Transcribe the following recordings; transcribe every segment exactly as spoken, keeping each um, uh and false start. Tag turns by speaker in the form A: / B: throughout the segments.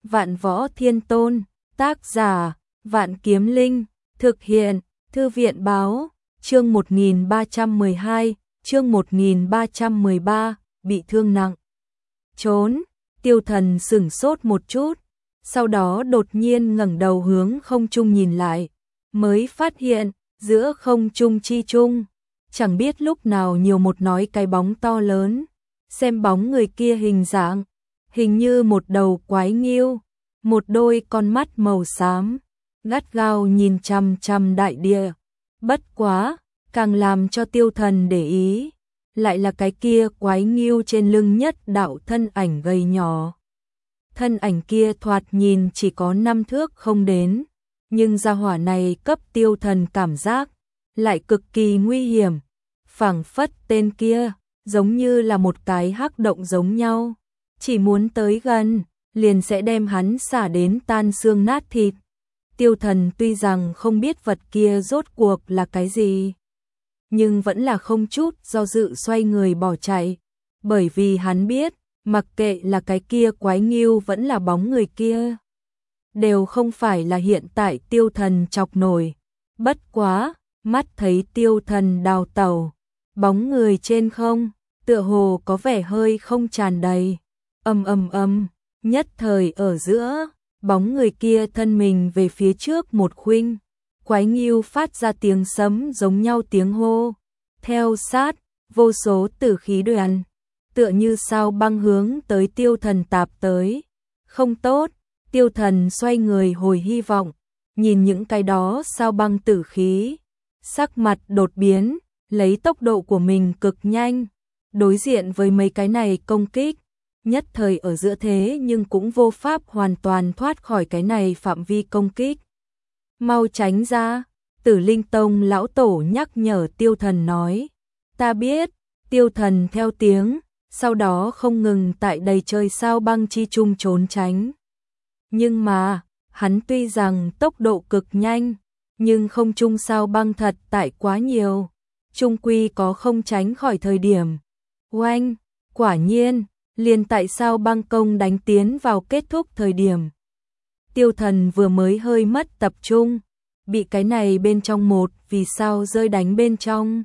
A: Vạn Võ Thiên Tôn, tác giả, Vạn Kiếm Linh, thực hiện, Thư viện báo, chương một nghìn ba trăm mười hai, chương một nghìn ba trăm mười ba, bị thương nặng. Trốn, Tiêu Thần sửng sốt một chút, sau đó đột nhiên ngẩng đầu hướng không trung nhìn lại, mới phát hiện, giữa không trung chi trung, chẳng biết lúc nào nhiều một nói cái bóng to lớn, xem bóng người kia hình dạng, hình như một đầu quái nghiêu, một đôi con mắt màu xám, gắt gao nhìn chằm chằm đại địa. Bất quá, càng làm cho Tiêu Thần để ý, lại là cái kia quái nghiêu trên lưng nhất đạo thân ảnh gầy nhỏ. Thân ảnh kia thoạt nhìn chỉ có năm thước không đến, nhưng gia hỏa này cấp Tiêu Thần cảm giác lại cực kỳ nguy hiểm, phảng phất tên kia giống như là một cái hắc động giống nhau, chỉ muốn tới gần liền sẽ đem hắn xả đến tan xương nát thịt. Tiêu Thần tuy rằng không biết vật kia rốt cuộc là cái gì, nhưng vẫn là không chút do dự xoay người bỏ chạy, bởi vì hắn biết, mặc kệ là cái kia quái nghiêu vẫn là bóng người kia, đều không phải là hiện tại Tiêu Thần chọc nổi. Bất quá, mắt thấy Tiêu Thần đào tẩu, bóng người trên không, tựa hồ có vẻ hơi không tràn đầy. Ầm ầm ầm, nhất thời ở giữa, bóng người kia thân mình về phía trước một khuynh, quái nghiêu phát ra tiếng sấm giống nhau tiếng hô, theo sát, vô số tử khí đoàn, tựa như sao băng hướng tới Tiêu Thần tạp tới. Không tốt, Tiêu Thần xoay người hồi hy vọng, nhìn những cái đó sao băng tử khí, sắc mặt đột biến, lấy tốc độ của mình cực nhanh, đối diện với mấy cái này công kích, nhất thời ở giữa thế nhưng cũng vô pháp hoàn toàn thoát khỏi cái này phạm vi công kích. Mau tránh ra, Tử Linh Tông lão tổ nhắc nhở Tiêu Thần nói. Ta biết, Tiêu Thần theo tiếng, sau đó không ngừng tại đầy trời sao băng chi trung trốn tránh. Nhưng mà, hắn tuy rằng tốc độ cực nhanh, nhưng không trung sao băng thật tại quá nhiều, trung quy có không tránh khỏi thời điểm. Oanh, quả nhiên, liền tại sao băng công đánh tiến vào kết thúc thời điểm. Tiêu Thần vừa mới hơi mất tập trung, bị cái này bên trong một vì sao rơi đánh bên trong.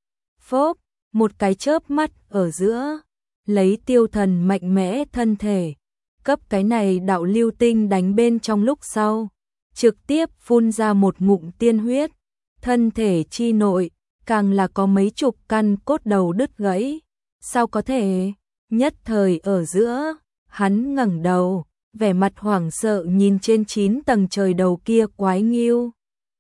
A: Phốp, một cái chớp mắt ở giữa, lấy Tiêu Thần mạnh mẽ thân thể, cấp cái này đạo lưu tinh đánh bên trong lúc sau, trực tiếp phun ra một ngụm tiên huyết, thân thể chi nội, càng là có mấy chục căn cốt đầu đứt gãy. Sao có thể? Nhất thời ở giữa, hắn ngẩng đầu, vẻ mặt hoảng sợ nhìn trên chín tầng trời đầu kia quái nghiêu.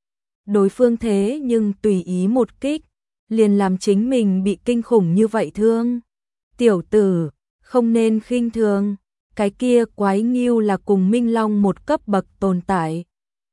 A: Đối phương thế nhưng tùy ý một kích, liền làm chính mình bị kinh khủng như vậy thương. Tiểu tử, không nên khinh thường, cái kia quái nghiêu là cùng Minh Long một cấp bậc tồn tại.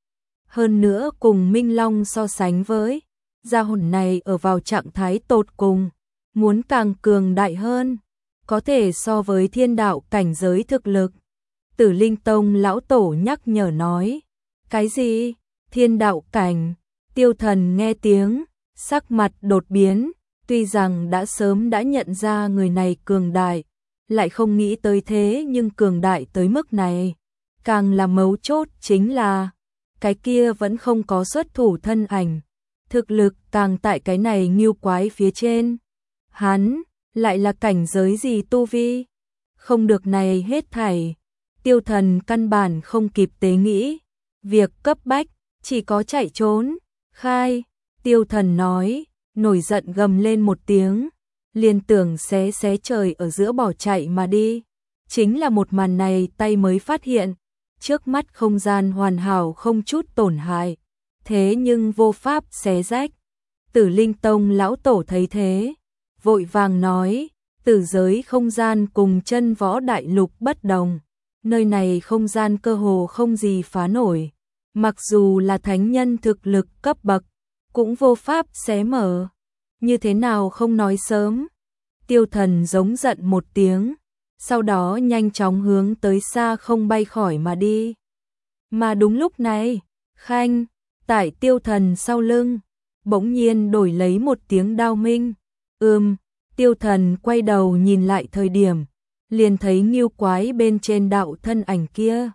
A: Hơn nữa cùng Minh Long so sánh với, gia hồn này ở vào trạng thái tột cùng, muốn càng cường đại hơn, có thể so với thiên đạo cảnh giới thực lực. Tử Linh Tông lão tổ nhắc nhở nói. Cái gì? Thiên đạo cảnh? Tiêu Thần nghe tiếng, sắc mặt đột biến, tuy rằng đã sớm đã nhận ra người này cường đại, lại không nghĩ tới thế nhưng cường đại tới mức này. Càng là mấu chốt chính là, cái kia vẫn không có xuất thủ thân ảnh, thực lực càng tại cái này nghiêu quái phía trên. Hắn, lại là cảnh giới gì tu vi? Không được này hết thảy. Tiêu Thần căn bản không kịp tế nghĩ, việc cấp bách, chỉ có chạy trốn. Khai, Tiêu Thần nói, nổi giận gầm lên một tiếng, liền tưởng xé xé trời ở giữa bỏ chạy mà đi. Chính là một màn này tay mới phát hiện, trước mắt không gian hoàn hảo không chút tổn hại, thế nhưng vô pháp xé rách. Tử Linh Tông lão tổ thấy thế, vội vàng nói, tử giới không gian cùng chân võ đại lục bất đồng, nơi này không gian cơ hồ không gì phá nổi, mặc dù là thánh nhân thực lực cấp bậc, cũng vô pháp xé mở, như thế nào không nói sớm. Tiêu Thần giống giận một tiếng, sau đó nhanh chóng hướng tới xa không bay khỏi mà đi. Mà đúng lúc này, khanh, tại Tiêu Thần sau lưng, bỗng nhiên đổi lấy một tiếng đao minh. Ừm, Tiêu Thần quay đầu nhìn lại thời điểm, liền thấy nghiêu quái bên trên đạo thân ảnh kia,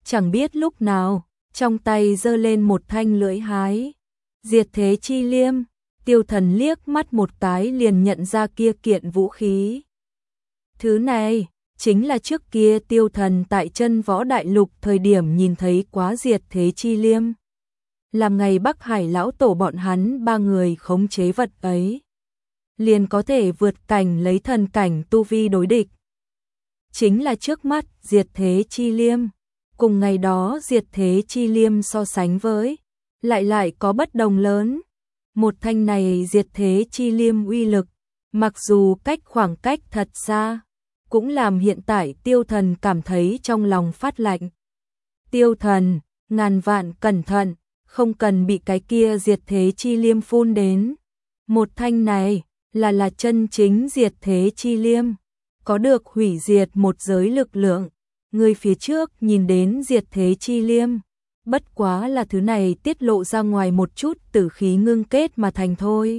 A: chẳng biết lúc nào, trong tay giơ lên một thanh lưỡi hái. Diệt thế chi liêm, Tiêu Thần liếc mắt một cái liền nhận ra kia kiện vũ khí. Thứ này, chính là trước kia Tiêu Thần tại Chân Võ Đại Lục thời điểm nhìn thấy quá diệt thế chi liêm. Làm ngày Bắc Hải lão tổ bọn hắn ba người khống chế vật ấy, liền có thể vượt cảnh lấy thần cảnh tu vi đối địch. Chính là trước mắt diệt thế chi liêm, cùng ngày đó diệt thế chi liêm so sánh với, lại lại có bất đồng lớn. Một thanh này diệt thế chi liêm uy lực, mặc dù cách khoảng cách thật xa, cũng làm hiện tại Tiêu Thần cảm thấy trong lòng phát lạnh. Tiêu Thần, ngàn vạn cẩn thận, không cần bị cái kia diệt thế chi liêm phun đến. Một thanh này là là chân chính diệt thế chi liêm, có được hủy diệt một giới lực lượng. Người phía trước nhìn đến diệt thế chi liêm, bất quá là thứ này tiết lộ ra ngoài một chút tử khí ngưng kết mà thành thôi.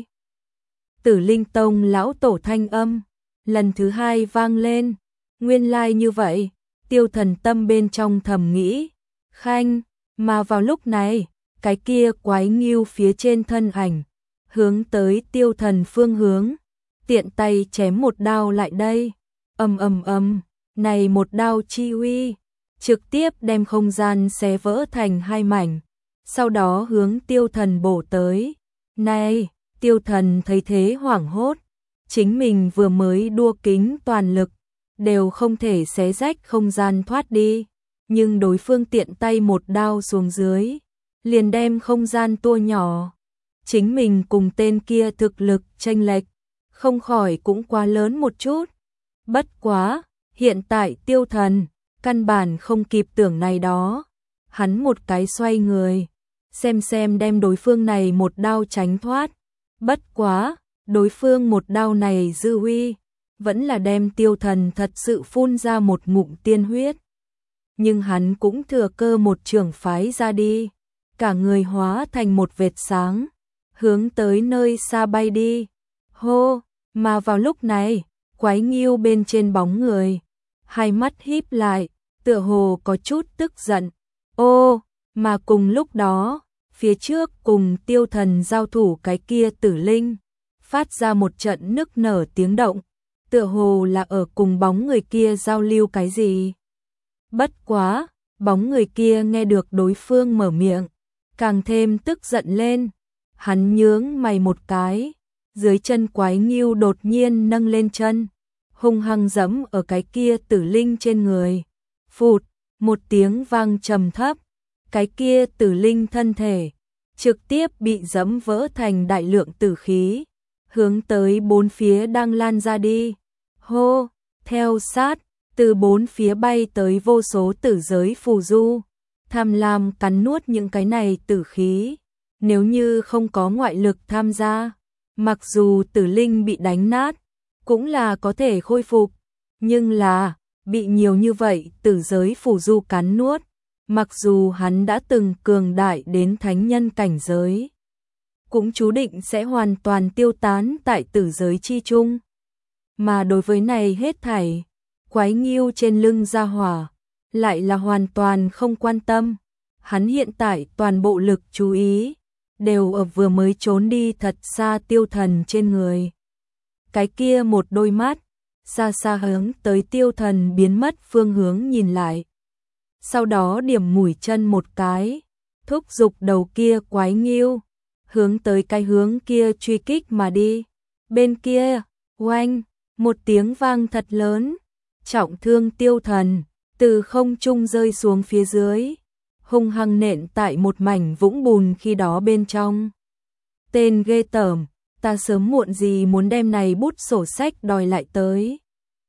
A: Tử Linh Tông lão tổ thanh âm lần thứ hai vang lên. Nguyên lai như vậy, Tiêu Thần tâm bên trong thầm nghĩ. Khanh, mà vào lúc này, cái kia quái nghiêu phía trên thân ảnh, hướng tới Tiêu Thần phương hướng, tiện tay chém một đao lại đây. Ầm ầm ầm, này một đao chi uy, trực tiếp đem không gian xé vỡ thành hai mảnh, sau đó hướng Tiêu Thần bổ tới. Này, Tiêu Thần thấy thế hoảng hốt, chính mình vừa mới đua kính toàn lực, đều không thể xé rách không gian thoát đi, nhưng đối phương tiện tay một đao xuống dưới, liền đem không gian tua nhỏ. Chính mình cùng tên kia thực lực chênh lệch, không khỏi cũng quá lớn một chút. Bất quá, hiện tại Tiêu Thần căn bản không kịp tưởng này đó. Hắn một cái xoay người, xem xem đem đối phương này một đao tránh thoát. Bất quá, đối phương một đao này dư uy, vẫn là đem Tiêu Thần thật sự phun ra một ngụm tiên huyết. Nhưng hắn cũng thừa cơ một trường phái ra đi, cả người hóa thành một vệt sáng, hướng tới nơi xa bay đi. Hô, mà vào lúc này, quái nghiêu bên trên bóng người, hai mắt híp lại, tựa hồ có chút tức giận. Ô, mà cùng lúc đó, phía trước cùng Tiêu Thần giao thủ cái kia Tử Linh, phát ra một trận nức nở tiếng động, tựa hồ là ở cùng bóng người kia giao lưu cái gì. Bất quá, bóng người kia nghe được đối phương mở miệng, càng thêm tức giận lên. Hắn nhướng mày một cái, dưới chân quái nghiêu đột nhiên nâng lên chân, hung hăng giẫm ở cái kia Tử Linh trên người. Phụt, một tiếng vang trầm thấp, cái kia Tử Linh thân thể trực tiếp bị giẫm vỡ thành đại lượng tử khí, hướng tới bốn phía đang lan ra đi. Hô, theo sát, từ bốn phía bay tới vô số tử giới phù du, tham lam cắn nuốt những cái này tử khí. Nếu như không có ngoại lực tham gia, mặc dù Tử Linh bị đánh nát, cũng là có thể khôi phục, nhưng là bị nhiều như vậy tử giới phù du cắn nuốt, mặc dù hắn đã từng cường đại đến thánh nhân cảnh giới, cũng chú định sẽ hoàn toàn tiêu tán tại tử giới chi chung. Mà đối với này hết thảy, quái nghiêu trên lưng gia hỏa lại là hoàn toàn không quan tâm. Hắn hiện tại toàn bộ lực chú ý đều ở vừa mới trốn đi thật xa Tiêu Thần trên người. Cái kia một đôi mắt xa xa hướng tới Tiêu Thần biến mất phương hướng nhìn lại, sau đó điểm mũi chân một cái, thúc giục đầu kia quái nghiêu hướng tới cái hướng kia truy kích mà đi. Bên kia, oanh, một tiếng vang thật lớn, trọng thương Tiêu Thần từ không trung rơi xuống phía dưới, hung hăng nện tại một mảnh vũng bùn khi đó bên trong. Tên ghê tởm, ta sớm muộn gì muốn đem này bút sổ sách đòi lại tới.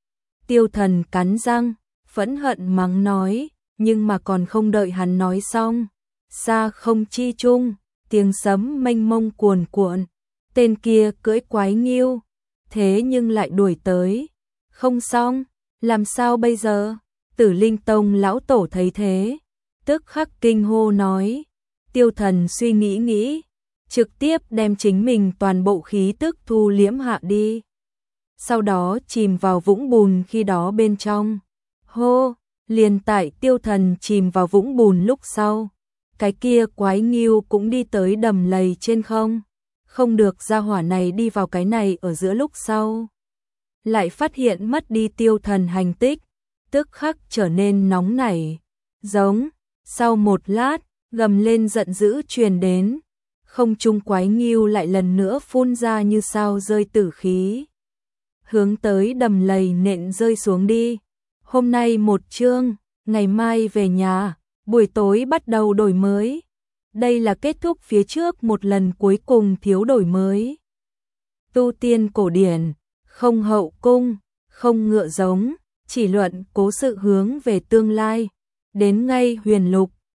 A: Tiêu Thần cắn răng, phẫn hận mắng nói, nhưng mà còn không đợi hắn nói xong, xa không chi chung, tiếng sấm mênh mông cuồn cuộn, tên kia cưỡi quái nghiêu, thế nhưng lại đuổi tới. Không xong, làm sao bây giờ? Tử Linh Tông lão tổ thấy thế, tức khắc kinh hô nói. Tiêu Thần suy nghĩ nghĩ, trực tiếp đem chính mình toàn bộ khí tức thu liễm hạ đi, sau đó chìm vào vũng bùn khi đó bên trong. Hô, Liền tại Tiêu Thần chìm vào vũng bùn lúc sau, cái kia quái nghiêu cũng đi tới đầm lầy trên không. Không được, gia hỏa này đi vào cái này ở giữa lúc sau, lại phát hiện mất đi Tiêu Thần hành tích, tức khắc trở nên nóng nảy, giống. Sau một lát, gầm lên giận dữ truyền đến, không trung quái nghiêu lại lần nữa phun ra như sao rơi tử khí, hướng tới đầm lầy nện rơi xuống đi. Hôm nay một chương, ngày mai về nhà, buổi tối bắt đầu đổi mới. Đây là kết thúc phía trước một lần cuối cùng thiếu đổi mới. Tu tiên cổ điển, không hậu cung, không ngựa giống, chỉ luận cố sự hướng về tương lai. Đến ngay huyền lục,